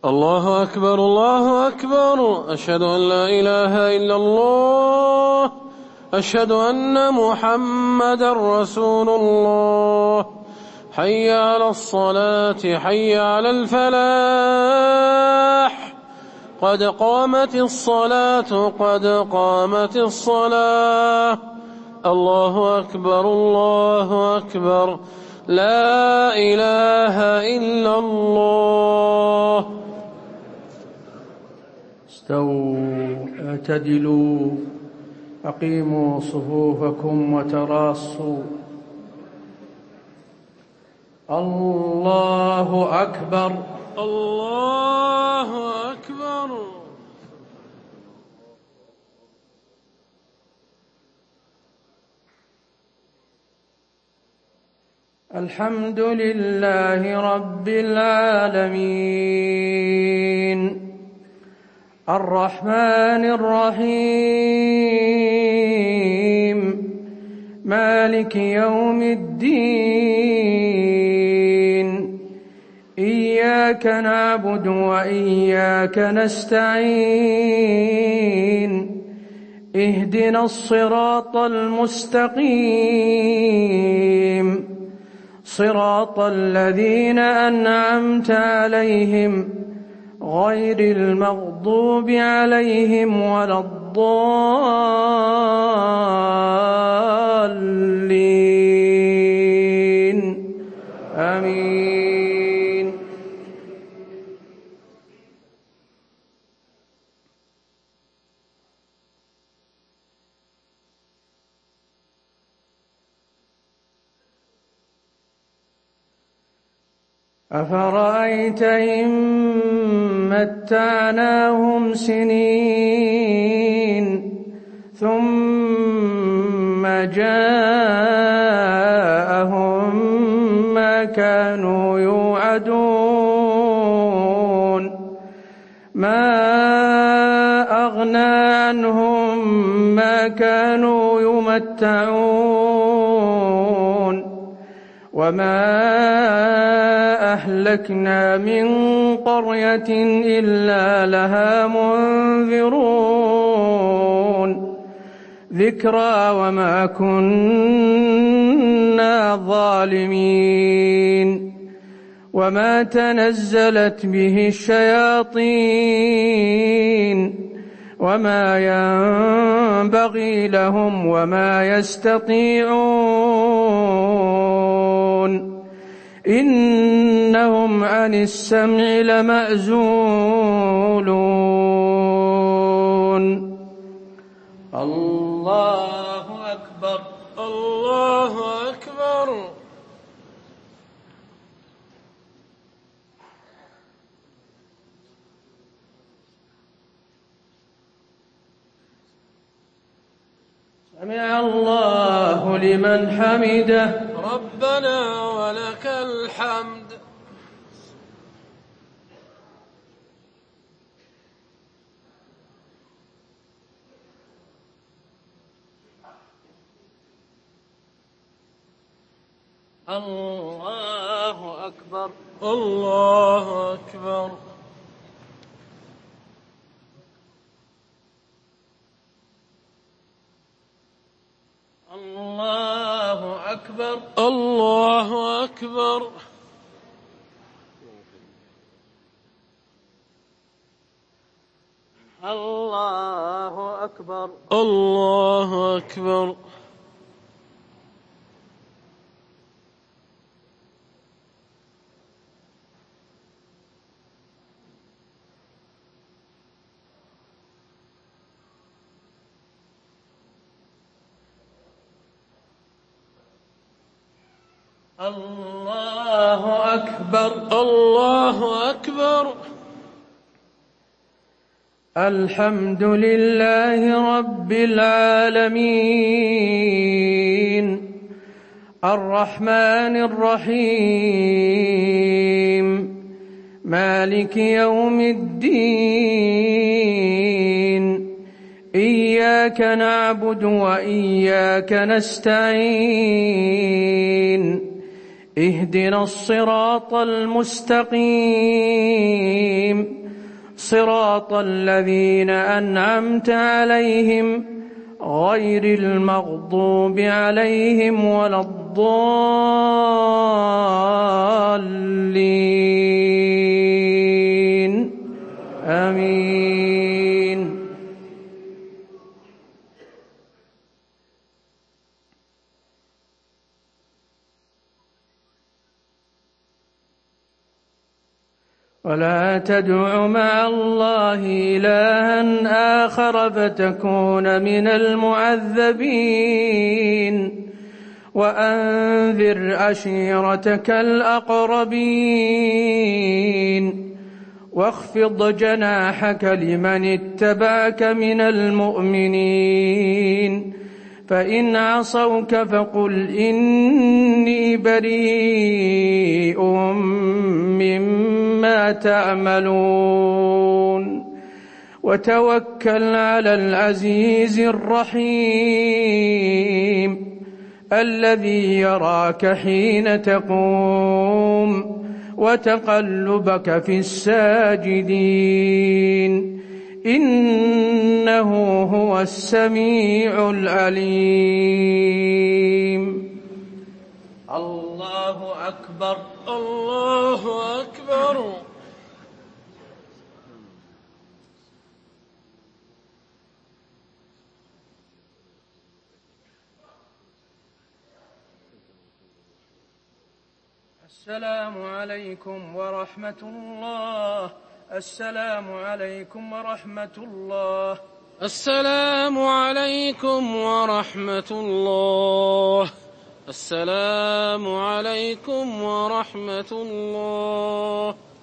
الله أكبر الله أكبر. أشهد أن لا إله إلا الله. أشهد أن محمدا رسول الله. حي على الصلاة حي على الفلاح. قد قامت الصلاة قد قامت الصلاة. الله أكبر الله أكبر. لا إله إلا الله. استووا اعتدلوا أقيموا صفوفكم وتراصوا. الله أكبر الله أكبر. الحمد لله رب العالمين الرحمن الرحيم مالك يوم الدين. إياك نعبد وإياك نستعين. اهدنا الصراط المستقيم صراط الذين أنعمت عليهم غير المغضوب عليهم ولا الضالين. آمين. أفرأيت إن متعناهم سنين ثم جاءهم ما كانوا يوعدون ما أغنى عنهم ما كانوا يمتعون وما أهلكنا من قرية إلا لها منذرون ذكرى وما كنا ظالمين. وما تنزلت به الشياطين وما ينبغي لهم وما يستطيعون إنهم عن السمع لمعزولون. الله أكبر الله أكبر. سمع الله لمن حمده. ربنا ولك الحمد. الله أكبر الله أكبر. الله أكبر الله أكبر. الله أكبر الله أكبر. الله أكبر الله أكبر. الحمد لله رب العالمين الرحمن الرحيم مالك يوم الدين. إياك نعبد وإياك نستعين. اهدنا الصراط المستقيم صراط الذين أنعمت عليهم غير المغضوب عليهم ولا الضالين آمين. ولا تدع مع الله إلها آخر فتكون من المعذبين وأنذر عشيرتك الأقربين واخفض جناحك لمن اتبعك من المؤمنين فإن عصوك فقل إني بريء مما تعملون وتوكل على العزيز الرحيم الذي يراك حين تقوم وتقلبك في الساجدين إنه هو السميع العليم. الله أكبر. الله أكبر. السلام عليكم ورحمة الله. السلام عليكم ورحمة الله. السلام عليكم ورحمة الله. السلام عليكم ورحمة الله.